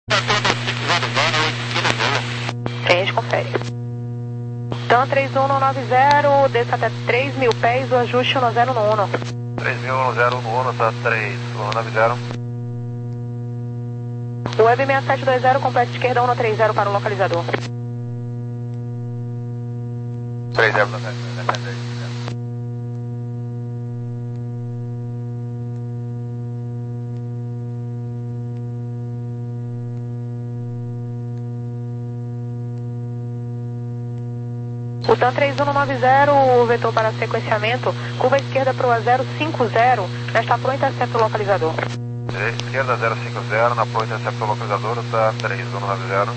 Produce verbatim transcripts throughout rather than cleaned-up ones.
Gente, confere. Então, três um um nove zero, desça até três mil pés, o ajuste um zero no um. três mil zero no um, tá três um nove zero. Web seis sete dois zero, completa esquerda um três zero para o localizador. três zero no sete. O TAM três um nove zero, vetor para sequenciamento, curva esquerda para o A zero cinco zero, já está pronto intercepto localizador. Esquerda zero cinco zero, na pronto intercepto localizador, tá três um nove zero.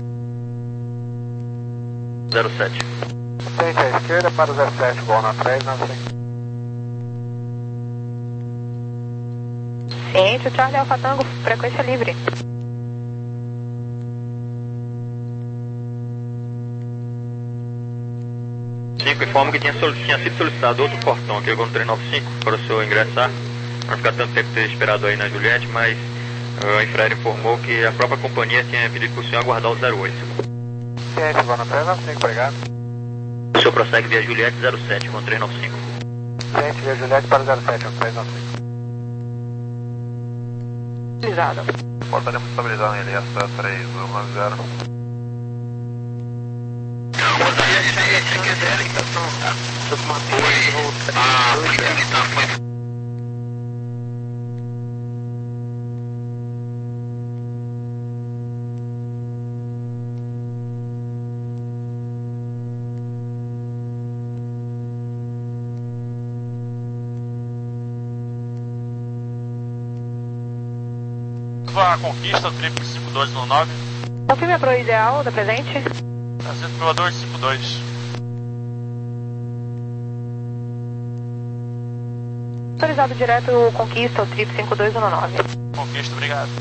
zero sete. Tente à esquerda para o zero sete, bola na três, na frente. Ciente, o Charlie Alpha Tango, frequência livre. cinco, informo que tinha, tinha sido solicitado outro portão aqui no três nove cinco para o senhor ingressar. Não ficar tanto tempo ter esperado aí na Juliette, mas uh, a Infraero informou que a própria companhia tinha pedido para o senhor aguardar o zero oito. Ciente, bola na três nove cinco, obrigado. O senhor prossegue via Juliette zero sete, com três nove cinco. Ciente, via Juliette para o zero sete, com três nove cinco. Estabilizado. Portaremos estabilizado em L S três um nove zero. A conquista, o triplo cinco dois um nove. Confirme a proa ideal da presente. Aceito provador cinco dois. Autorizado direto conquista, o trip cinco dois um nove. Conquista, obrigado.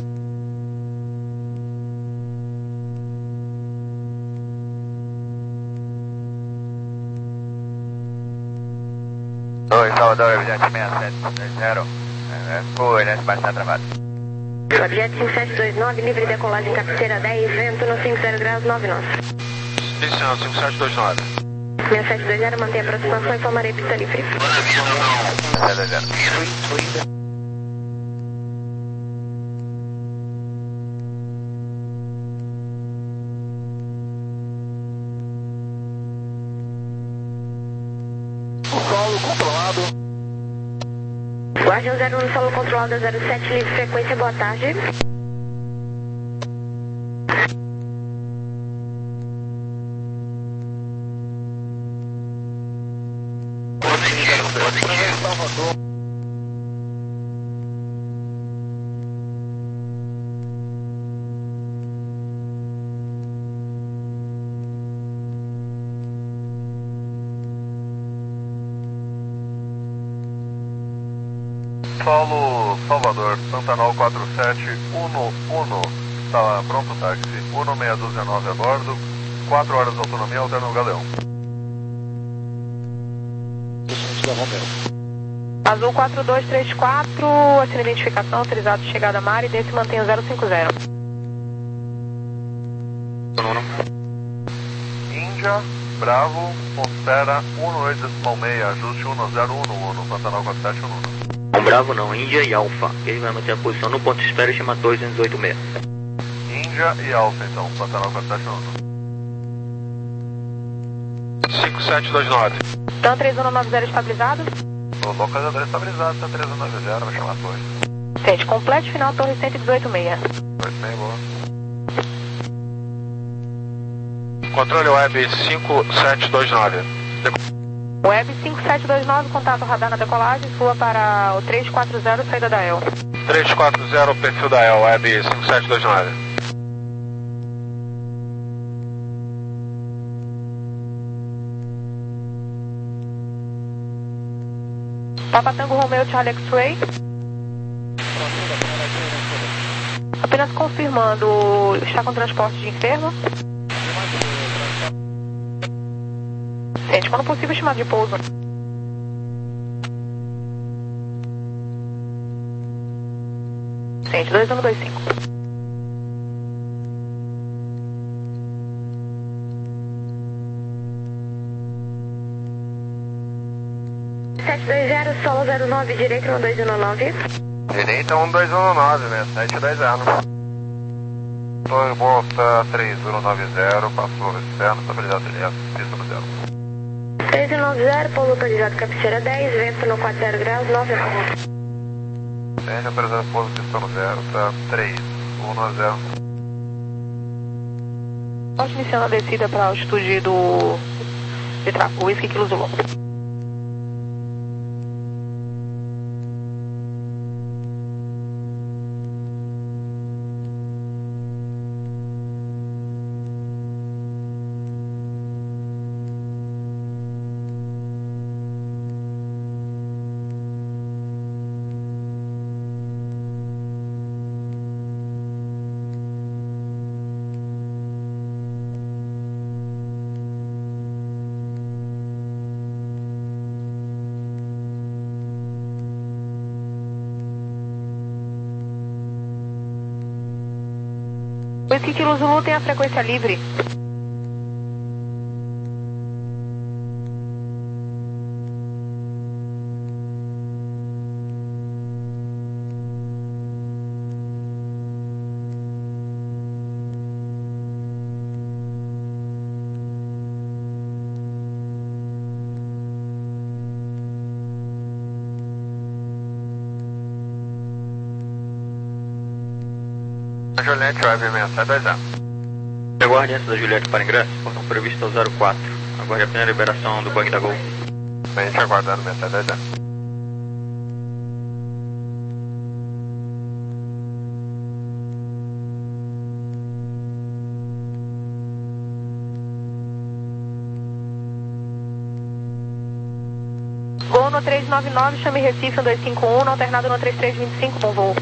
Oi, Salvador, evidente seis sete dois zero. Foi, né? Baixo está travado. Objeto cinco sete dois nove, livre decolagem cabeceira dez, vento no cinco zero graus nove nós. Destino cinco sete dois nove. seis sete dois zero, mantém a aproximação e informarei pista livre. sete dois zero. Solo controlado. Guardião zero um, solo controlado a zero sete, livre frequência, boa tarde. Solo Salvador, Pantanal quatro sete um um, está pronto o táxi, um seis um nove a bordo, quatro horas de autonomia, alterna o Galeão. Azul quatro dois três quatro, assina identificação, autorizado de chegada a mar e desse mantém o zero cinco zero. Índia, Bravo, Monstera, um oito decimal seis, ajuste um zero um no um, Pantanal quatro sete um um. Um Bravo não, Índia e Alfa. Ele vai manter a posição no ponto de espera e chama dois dois oito seis. Índia e Alfa, então, Pantanal quatro sete um um. cinco sete dois nove. Então três um nove zero estabilizado. O localizador estabilizado, tá três um nove zero, vai chamar a torre. Sente, complete final, torre cento e dezoito seis. Foi bem boa. Controle web cinco sete dois nove. Web cinco sete dois nove, contato radar na decolagem, sua para o três quatro zero, saída da E L. três quatro zero, perfil da E L, web cinco sete dois nove. Papa Tango Romeo Charlie X-Ray. Apenas confirmando, está com transporte de enfermo? Sente, quando possível, chamado de pouso. Sente, dois um dois cinco. sete dois zero, solo zero nove, direita um dois um nove. Direita um dois um nove, sessenta e sete dois zero. Torre Bolsa três um nove zero, passou externo, estabilidade direta, pista no zero. três um nove zero, polo localizado cabeceira dez, vento no quatro zero graus, nove a Tem autorizado pouso, pista no zero, tá três um nove zero. Pode iniciar a descida para a altitude do de Trapo, Whisky Kilo Zulu. Whisky Kilo Zulu tem a frequência livre. Juliette, O B sessenta e sete dois zero. Aguarde antes da Juliette para ingresso, portão previsto ao zero quatro. Aguarde a primeira liberação do bug da Gol. Frente aguardando sessenta e sete dois zero. Gol no três nove nove, chame Recife um dois cinco um, no alternado no três três dois cinco, bom voo.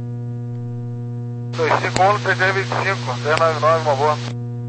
dois cinco um, três três dois cinco, três nove nove, uma boa.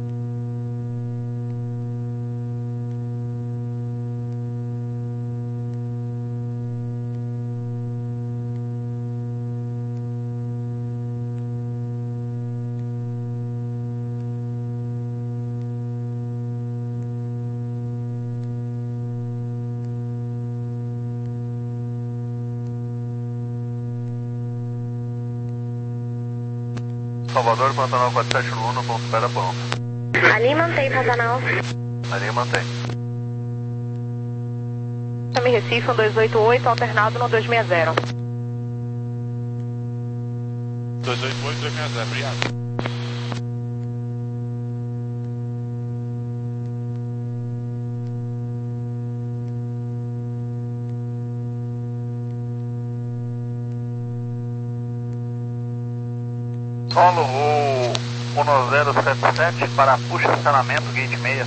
Salvador, Pantanal quatro sete um, no ponto pé da ponta. Ali mantém, Pantanal. Ali mantém. Chame Recife um dois oito oito, alternado no dois seis zero. dois oito oito, dois seis zero, obrigado. Solo o um zero sete sete para puxa estacionamento, gate seis.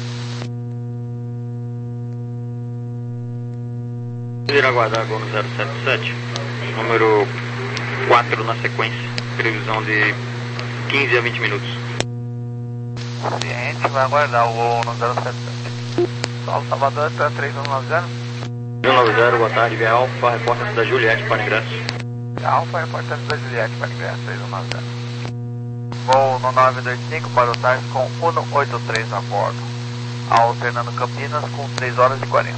Ir aguardar Gol no zero sete sete, número quatro na sequência, previsão de quinze a vinte minutos. Ciente, vai aguardar o voo no zero sete sete. Solo Salvador, está três um nove zero. três um nove zero, boa tarde, Via Alfa, repórter da Juliette para ingresso. Alfa, repórter da Juliette para ingresso, três um nove zero. Voo no nove dois cinco para o táxi com cento e oitenta e três a bordo, alternando Campinas com três horas e quarenta.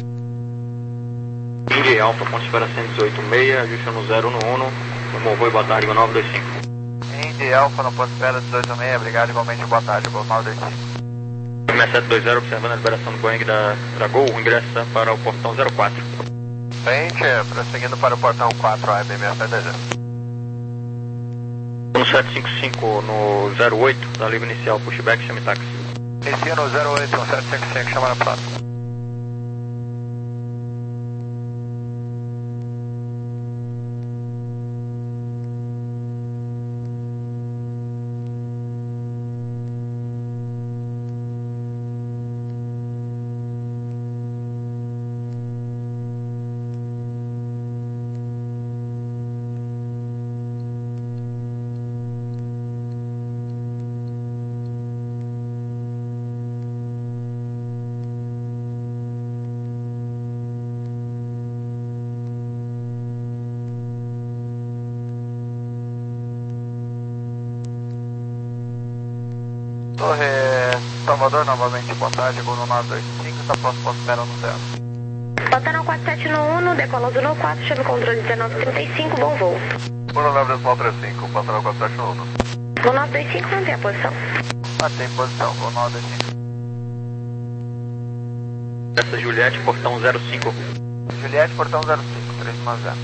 Indy Alfa, ponto espera cento e dezoito seis, ajuste no zero um um, como voo e boa tarde, nove dois cinco. Indy Alfa no ponto espera dezoito seis, obrigado, igualmente boa tarde, nove dois cinco. sessenta e sete dois zero, observando a liberação do Boeing da, da Gol, ingressa para o portão zero quatro. Frente, prosseguindo para o portão quatro, A B sessenta e sete dois zero. No sete cinco cinco, no zero oito, da livre inicial, pushback, chame táxi. Inicia no zero oito, um sete cinco cinco, chama na próxima. Torre Salvador, novamente, boa tarde, Gol no nove dois cinco, está pronto para espera no zero. Pantanal quatro sete no um, decola Azul no quatro, chama o controle dezenove trinta e cinco, bom voo. um nove decimal trinta e cinco, Pantanal quatro sete no um. um nove dois cinco, mantém a posição. Mantém posição, um nove dois cinco. Essa Juliette, portão zero cinco. Juliette, portão zero cinco, três um zero.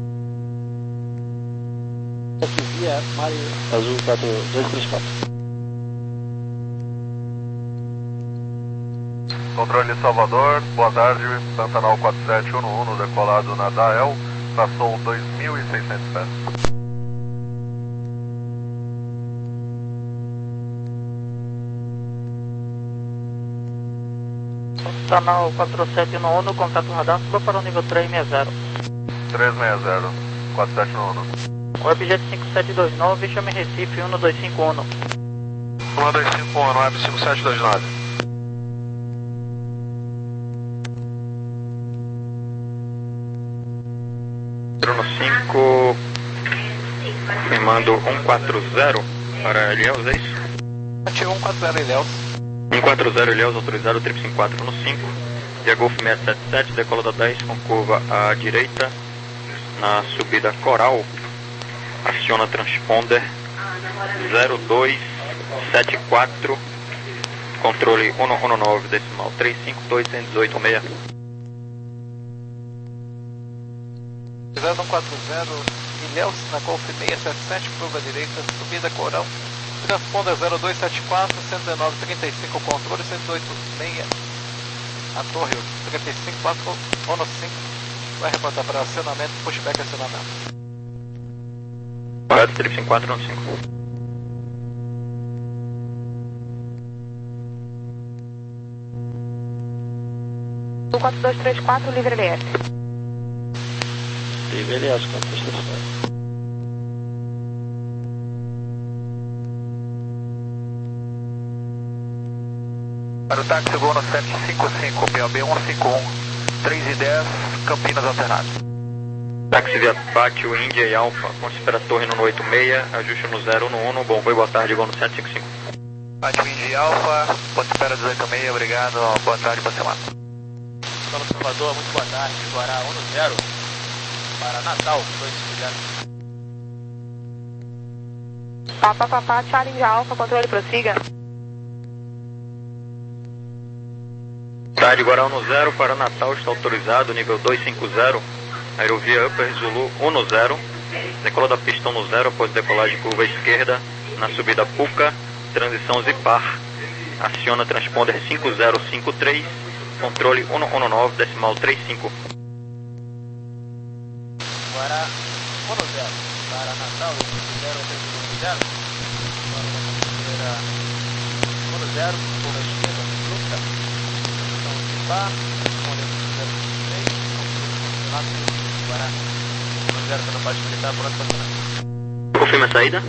Aqui via Mário Azul quatro dois três quatro. Controle Salvador, boa tarde, Pantanal quatro sete um no decolado na D A E L, passou dois mil e seiscentos pés. Pantanal quatro sete no um, contato radar, suba para o nível três seis zero. três seis zero, quatro sete no um. Webjet cinco sete dois nove, chame Recife um dois cinco um. um dois cinco um, Web cinco sete dois nove. Bruno cinco, confirmando um quatro zero para Ilhéus, é isso? Ativo um quatro zero Ilhéus. um quatro zero Ilhéus, autorizado, triplo cinco quatro no cinco. Via Golf seiscentos e setenta e sete, decola da dez com curva à direita. Na subida Coral, aciona transponder zero dois sete quatro, controle um um nove decimal três cinco dois um oito seis. zero um quatro zero Ilhéus, na Golf seiscentos e setenta e sete, curva direita, subida Coral. Transponder zero dois sete quatro, cento e dezenove trinta e cinco, controle cento e oito seis. A torre trinta e cinco quatro um cinco. Vai reportar para acionamento, pushback acionamento. Correto, triplo cinco quatro no cinco. quatro dois três quatro, livre L S. Livre L S, quatro dois três quatro. Para o táxi Gono sete cinco cinco, P O B um cinco um, três e dez, Campinas alternado. Táxi via Pátio Índia e Alfa, ponte espera torre no oito seis, ajuste no zero no um, bom voo, boa tarde, Gono sete cinco cinco. Pátio Índia e Alfa, ponte espera dezoito seis, obrigado, boa tarde, boa semana. São Salvador, muito boa tarde, Guará um zero, para Natal, dois cinco zero. Papa, papá, Charlie Índia Alfa, controle, prossiga. Tarde, Guará um zero, para Natal, está autorizado, nível dois cinco zero, aerovia Upper Zulu um zero, decola da pista no zero após decolagem curva esquerda, na subida Puca, transição Zipar, aciona transponder cinco zero cinco três, controle um um nove decimal três cinco. Guará um zero, para Natal, zero três zero, um zero, curva esquerda, Puca, Zipar, zero três, Guará um zero, para a parte militar, pronto para acionar. Confirma a saída.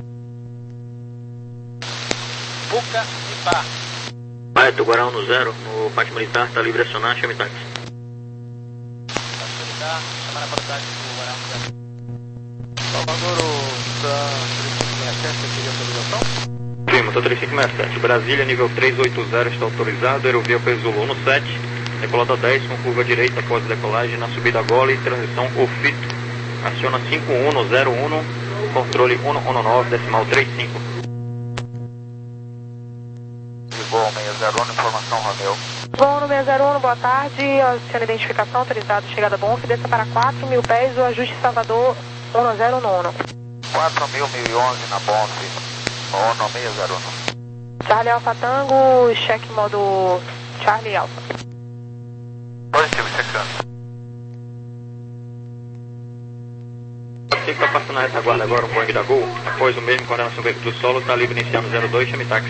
Puca e Pá. Correto, Guará um zero, no pátio militar, está livre a acionar, chame táxi. Pátio militar, chamar para o táxi do Guará um zero. Salvador, o três cinco seis sete, você queria autorização? Confirma, estou três cinco seis sete, Brasília, nível trezentos e oitenta, está autorizado, aerovia Zulu um sete, decolada dez com curva direita após decolagem na subida Gole, transição Ofito, aciona cinco um zero um, controle um um nove decimal três cinco. Voo seis zero um, informação Romeu. Voo no seis zero um, boa tarde, aciona identificação, autorizado, chegada bom, desça para quatro mil pés, o ajuste Salvador um zero no um. quatro mil, mil e onze na Bonfe, ONU seis zero um. Charlie Alfa Tango, cheque modo Charlie Alfa. Positivo, checando. Você está passando na retaguarda agora, um Boeing da Gol, após o mesmo coordenação do solo, está livre iniciando zero dois, chame táxi.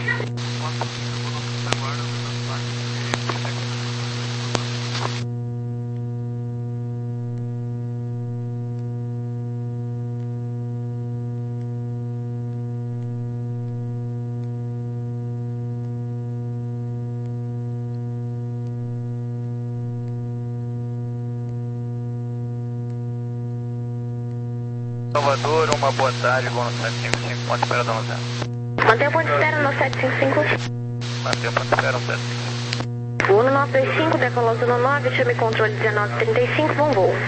Salvador, uma boa tarde, Gono sete cinco cinco, ponte espera da zero. Mantenha o ponto de espera no sete cinco cinco. Mantenha o ponto de espera no sete cinco cinco. Uno nove dois cinco, decolou zona nove, chame controle dezenove trinta e cinco, bom voo.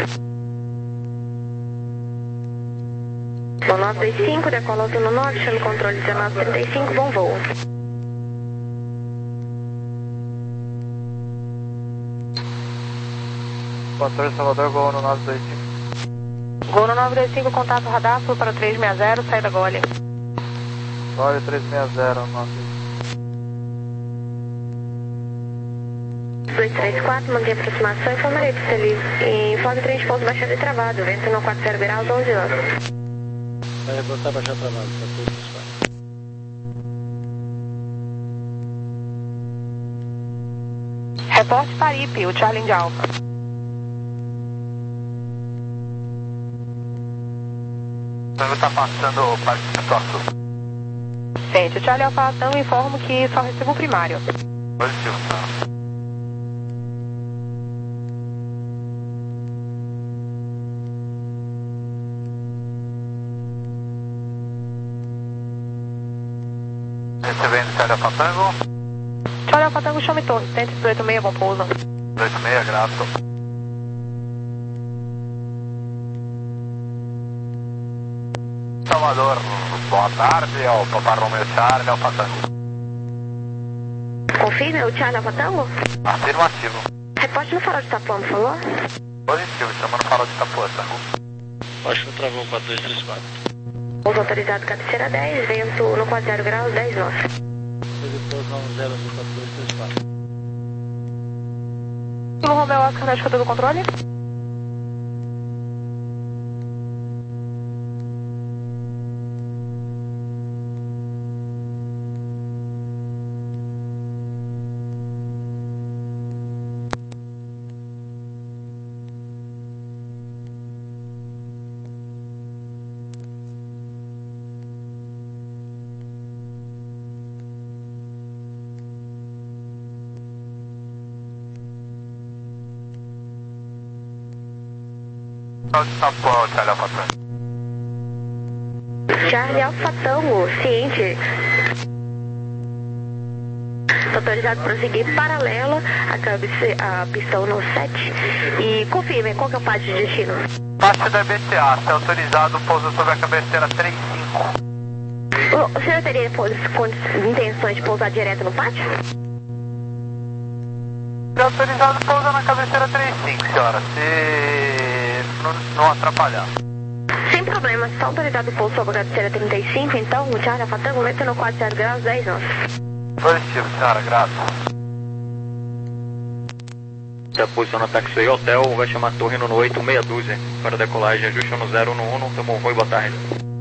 Uno nove dois cinco, decolou zona nove, chame controle dezenove trinta e cinco, bom voo. Controle Salvador, Gol Uno nove dois cinco. Gol nove dois cinco, contato radar, fui para o três seis zero, saída Gole. Gole três seis zero, nove. dois três quatro, manter aproximação, informarei para feliz. Informe trem de pouso baixado e travado, vento no quatro zero graus, onze horas. Vai reportar baixado e travado, para dois três quatro. Reporte Paripe, o Charlie de Alfa. O Tango está passando o Parque Central Sul. Sente, o Charlie Alfa Tango informo que só recebo o primário. Positivo, tá? Recebendo Charlie Alfa Tango. Charlie Alfa Tango, chame torre, cento e dezoito seis, bom pouso. dezoito seis, grato. Salvador, boa tarde, é o Papa Romeo Charlie Alfa Tango. Confirme, o Charlie Alfa Tango? Afirmativo. Reporte no farol de Itapuã, por favor. Positivo, chamando farol de Itapuã, tá? Acho que travou quatro dois três quatro. Pouso autorizado, cabeceira dez, vento no quatro zero graus, dez nós. Teve pouso nove zero quatro dois três quatro. Kilo Romeo Oscar na escuta do controle? Farol de Itapuã, Charlie Alfa Tango. Charlie Alfa Tango, ciente. Autorizado a prosseguir paralela a, cabece... a pistão no sete. E confirme, qual que é o parte de destino? Parte da B T A, está autorizado o pouso sobre a cabeceira trinta e cinco. O, o senhor teria pos... intenções de pousar direto no pátio? Está autorizado o pouso na cabeceira trinta e cinco, senhora, se não, não atrapalhar. Sem problema, está autorizado o pouso sobre a cabeceira trinta e cinco, então o Charlie Alfa Tango, vento no quatro zero graus, dez nós. Positivo, senhora, grato. Já posiciona táxi aí, hotel, vai chamar torre no oito meia dúzia para decolagem, ajuste no zero no um, tamo voo e boa tarde.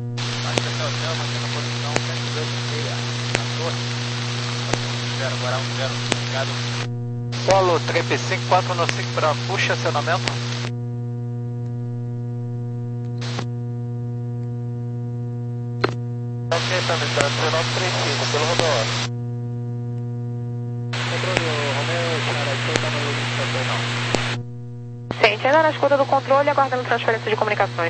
Solo trinta e cinco, quatro no cinco para puxa, acionamento. Ok, tá me esperando dezenove trinta e cinco, pelo Rodolfo. Controle, Romeo, Charlie, então tá no não. Sente, ainda na escuta do controle, aguardando transferência de comunicações.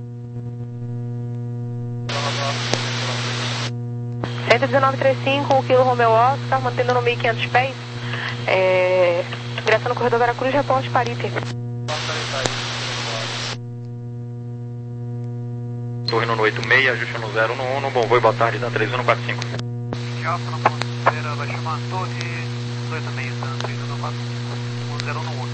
cento e dezenove trinta e cinco, o Kilo Romeo Oscar, mantendo no mil e quinhentos pés. É... Ingressando no corredor Veracruz, reporte Paripe. Torre no oito seis, ajuste no zero no um, bom voo e boa tarde, da três um quatro cinco. Alfa na ponteira, vai chamar torre dezoito seis, três um quatro cinco, zero um.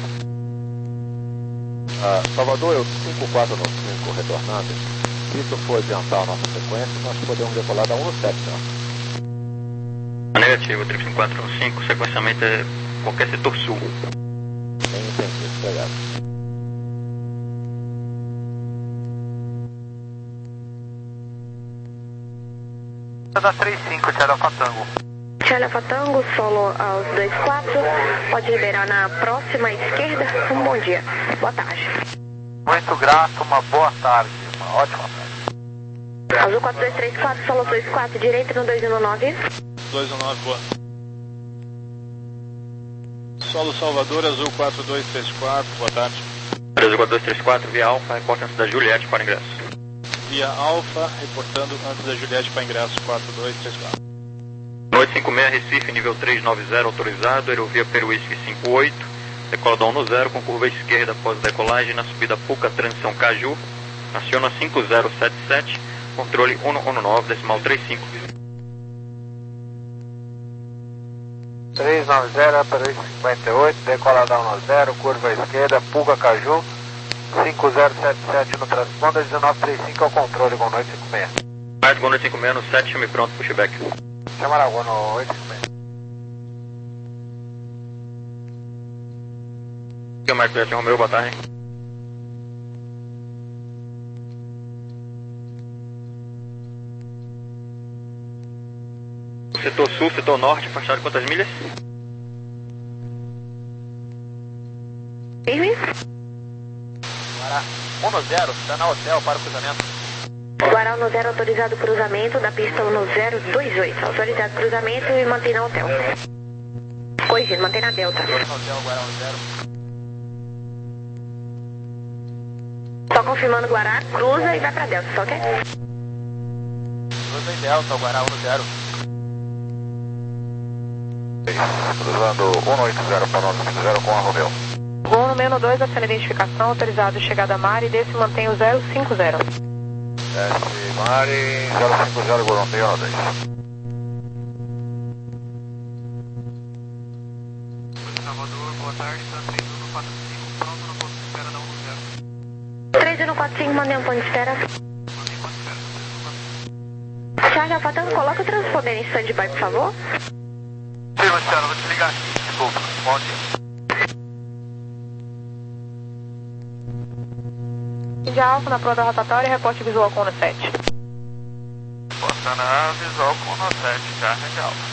Ah, Salvador, eu cinco quatro nove cinco retornando. Se isso for adiantar a nossa sequência, nós podemos decolar da um no sete, não? Negativo, três cinco quatro cinco, sequenciamento é qualquer setor sul. Bem entendido, obrigado. Da trinta e cinco, Charlie Alfa Tango. Charlie Alfa Tango, solo aos dois quatro, pode liberar na próxima esquerda. Um bom dia, boa tarde. Muito grato, uma boa tarde, uma ótima tarde. Azul quatro dois três quatro, solo dois quatro, direita no dois um nove. dois um nove, boa. Solo Salvador, Azul quatro dois três quatro, boa tarde. Azul quatro dois três quatro, via Alfa, reporte antes da Juliette para ingresso. Via Alfa, reportando antes da Juliette para ingresso quatro dois três quatro. oito cinco seis, Recife, nível três nove zero, autorizado, aerovia Peruísque cinco oito, decola da um zero com curva esquerda após decolagem na subida Puca, transição Caju, aciona cinco zero sete sete, controle um um nove, decimal trinta e cinco. três nove zero, Peruísque cinquenta e oito, decola da um zero, curva esquerda, Puca, Caju, cinco zero sete sete no transponder, dezenove trinta e cinco ao controle, Gol oito cinco seis. Mais Gol oito cinco seis no sete, chame pronto, pushback. Chamará Gol oito cinco seis. Aqui é o Marco Juliette Romeu, boa tarde. Setor sul, setor norte, afastado quantas milhas? Firme. Guará um zero, está na hotel para o cruzamento. Guará um zero, autorizado cruzamento da pista um zero dois oito. Autorizado cruzamento e mantém na hotel. Corrigindo, mantém na delta. Hotel, Guará um zero. Só confirmando Guará, cruza e vai pra delta, só ok? Cruza em delta, Guará um zero. Cruzando um oito zero para nove cinco zero com a Romeu. Gol no menos dois, aciona identificação, autorizado chegada a mar e desse mantém o zero cinco zero. Desce Mari, zero cinco zero, Gol um dois. Salvador, boa tarde, está três um quatro cinco, pronto no ponto de espera da um zero. três um quatro cinco, mandei um ponto de espera. Mandei ponto de espera. Charlie Alfa Tango, coloca o transponder em stand-by, por favor. Sim, Luciano, vou te ligar aqui. Desculpa, bom dia. Índia Alfa na pronta rotatória, reporte visual com o sete. Postando visual com o sete, carga de alfa.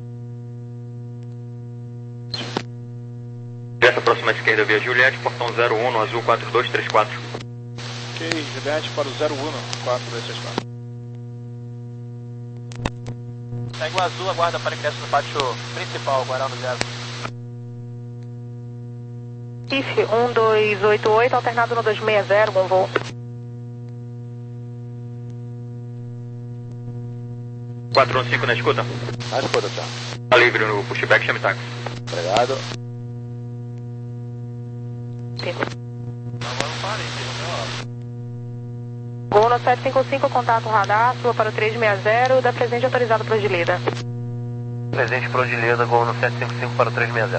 Direto próxima à esquerda via Juliette, portão zero um no azul quatro dois três quatro. Ok, Juliette para o zero um, quatro dois três quatro. Segue o azul, aguarda para ingresso no pátio principal, Guará no zero. I F um dois oito oito, alternado no dois seis zero, bom voo. quatro um cinco na escuta. Na escuta, tchau. Tá livre no pushback, chame táxi. Obrigado. Gol no sete cinco cinco, contato radar, sua para o três seis zero, da presente autorizado para Odileda. Presente para Odileda, Gol no sete cinco cinco para o três seis zero.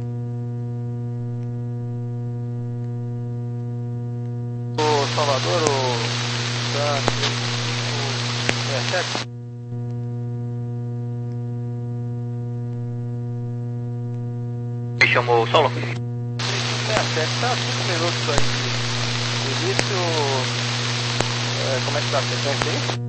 O Salvador, o três cinco sete. Me chamou o solo? três cinco sete, está cinco minutos aí de início. É, como é que está a sequência aí?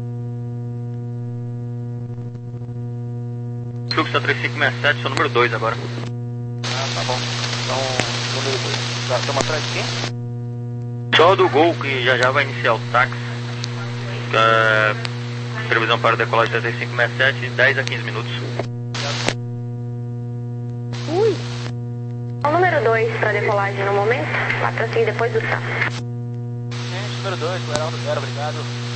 Fluxo da três cinco seis sete, sou número dois agora. Ah, tá bom. Então, número dois. Já estamos atrás de quem? Só do Gol, que já já vai iniciar o táxi. É, previsão para decolagem da três cinco seis sete, dez a quinze minutos. Ui! O número dois para decolagem no momento, lá para cima depois do tá. Gente, número dois, Guará no zero, obrigado.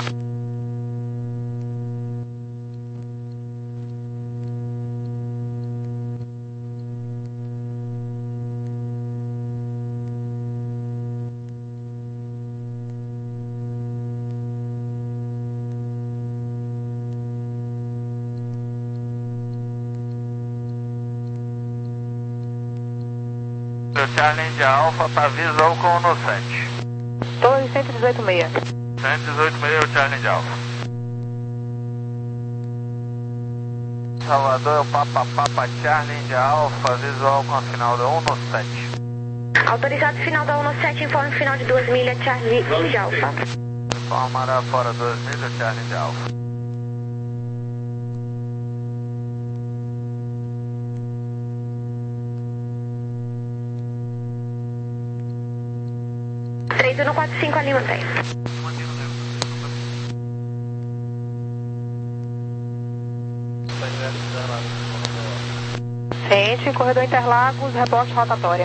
Challenge Alpha para visual com o no sete. Torre cento e dezoito seis. cento e dezoito seis, o Challenge Alpha. Salvador, é o Papa Papa Challenge Alpha, visual com a final da um no sete. Autorizado final da um no sete, informe final de duas milhas, Charlie Indy Alfa. Informará fora duas milhas, Challenge Alpha. três um quatro cinco ali, mantém. Sente, corredor Interlagos, reporte rotatória.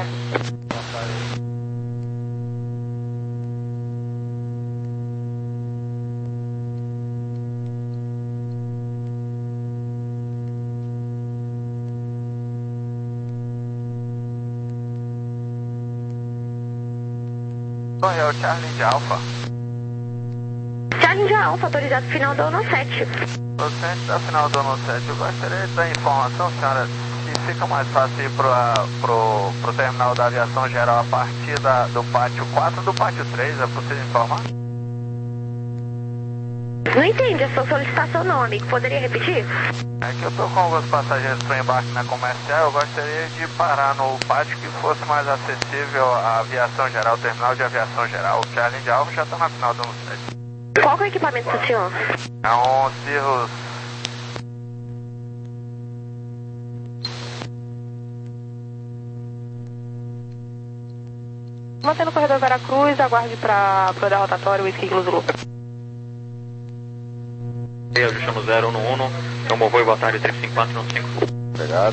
Oi, é o Charlie de Alfa. Charlie de Alfa, autorizado final do ano sete. Docente da final do ano sete, eu gostaria de dar informação, senhora, se fica mais fácil ir para pro, pro terminal da aviação geral a partir da, do pátio quatro do pátio três, é possível informar? Não entendi a sua solicitação não, amigo. Poderia repetir? É que eu tô com alguns passageiros para embarque na comercial, eu gostaria de parar no pátio que fosse mais acessível à aviação geral, o terminal de aviação geral. O Charlie de Alfa já está na final do ano sete. Qual que é o equipamento do senhor? É um Cirrus. Mantendo o corredor Veracruz, aguarde para o rotatório Whisky Kilo Zulu. Ajustando zero no um, então bom voo e boa tarde, três cinco quatro nove cinco. Obrigado.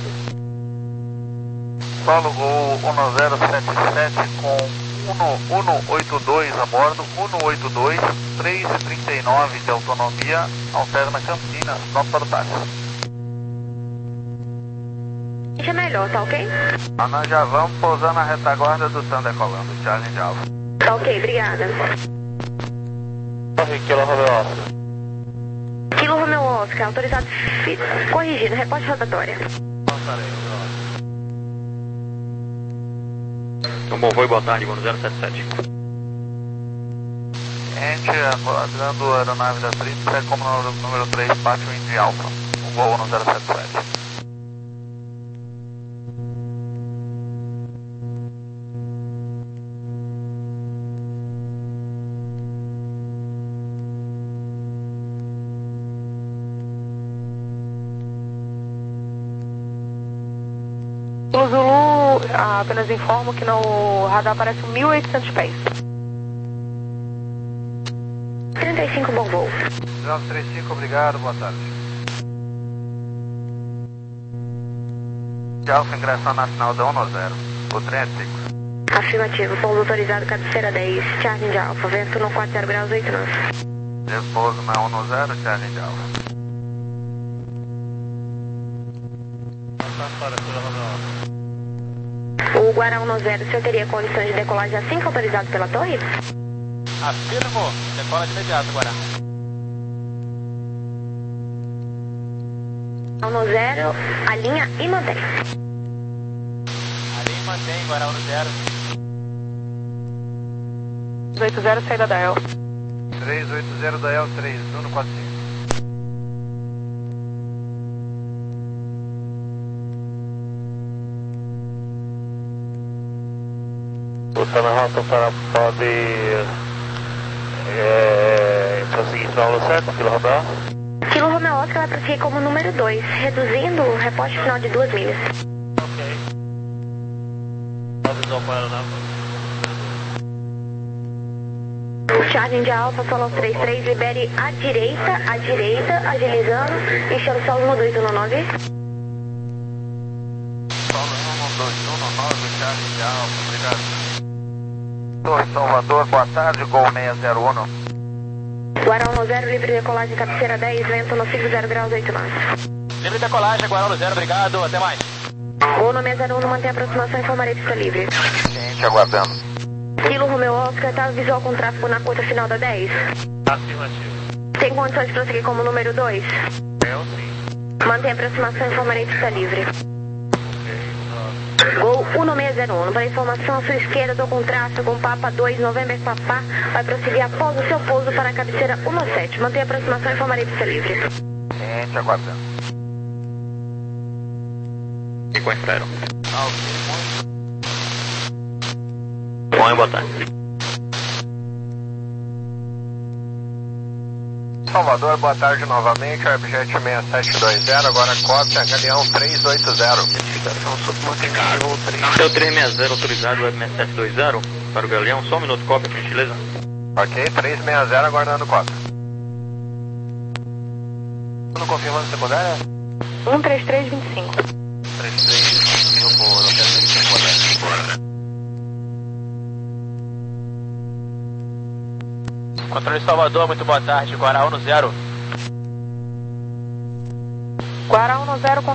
Solo Gol um zero sete sete com um oito dois a bordo, um oito dois, três e trinta e nove de autonomia, alterna Campinas, nota para o táxi. Isso é melhor, tá ok? Ah, nós já vamos pousar na retaguarda do Sam decolando, Charlie de Alfa. Tá ok, obrigada. Kilo Romeo Oscar. Kilo Romeo Oscar, autorizado fi... corrigido, reporte rotatória. Então bom voo e boa tarde, voo no zero sete sete. Gente, aguardando a aeronave da Tríplice como no número três, pátio Indy Alfa, o voo no zero sete sete. No Zulu, apenas informo que no radar aparece mil e oitocentos pés. trinta e cinco, bom voo. nove três cinco, obrigado, boa tarde. De Alfa ingressando na final da um zero, o trem é fixo. Afirmativo, pouso autorizado, cabeceira dez, Charlie de Alfa, vento no quatro zero graus, oito nove. Repouso na um zero, Charlie de Alfa. O Guará um zero, o senhor teria condições de decolagem assim que autorizado pela torre? Afirmo, decola de imediato, Guará. um zero, a linha e mantém. A linha mantém, Guará um zero. oito zero, saída da El. três oito zero da El três, Nuno quatro cinco. O Sam Hamilton pode é, prosseguir para o sete, Kilo Romeo. Kilo Romeo Oscar vai prosseguir como número dois, reduzindo o reposte final de duas milhas. Ok. Avisou para ela, O Charlie de Alfa, Solo três três, libere à direita, à direita, agilizando, enchendo solo no dois um nove. Solo um dois um nove, Charlie de Alfa, obrigado. Torre Salvador, boa tarde, Gol seis zero um. Guará um zero, livre decolagem, cabeceira dez, vento no cinco zero graus, oito nove. Livre decolagem, Guará um zero, obrigado, até mais. Gol no seis zero um, mantém a aproximação, informarei pista livre. Gente, aguardando. Kilo Romeo Oscar, tá visual com tráfego na curta final da dez. Afirmativo. Tem condições de prosseguir como número dois? Eu sim. Mantém a aproximação, informarei pista livre. Gol um seis zero um, para informação, à sua esquerda, estou com tráfego com Papa dois, November Papá, vai prosseguir após o seu pouso para a cabeceira um sete. Mantém a aproximação, informarei pista livre. Gente, aguardando. E com Efraero. Ah, ok, muito. Bom e boa tarde. Salvador, boa tarde novamente, Airjet seis sete dois zero, agora cópia, Galeão três oito zero. Identificação subnotificável. Seu três seis zero autorizado, Web seis sete dois zero, para o Galeão, só um minuto, cópia, por gentileza. Ok, três seis zero, aguardando cópia. Não confirmando secundária? um três três dois cinco. três três, eu vou, não quero ser secundária. Controle Salvador, muito boa tarde, Guará um zero. Guará um zero,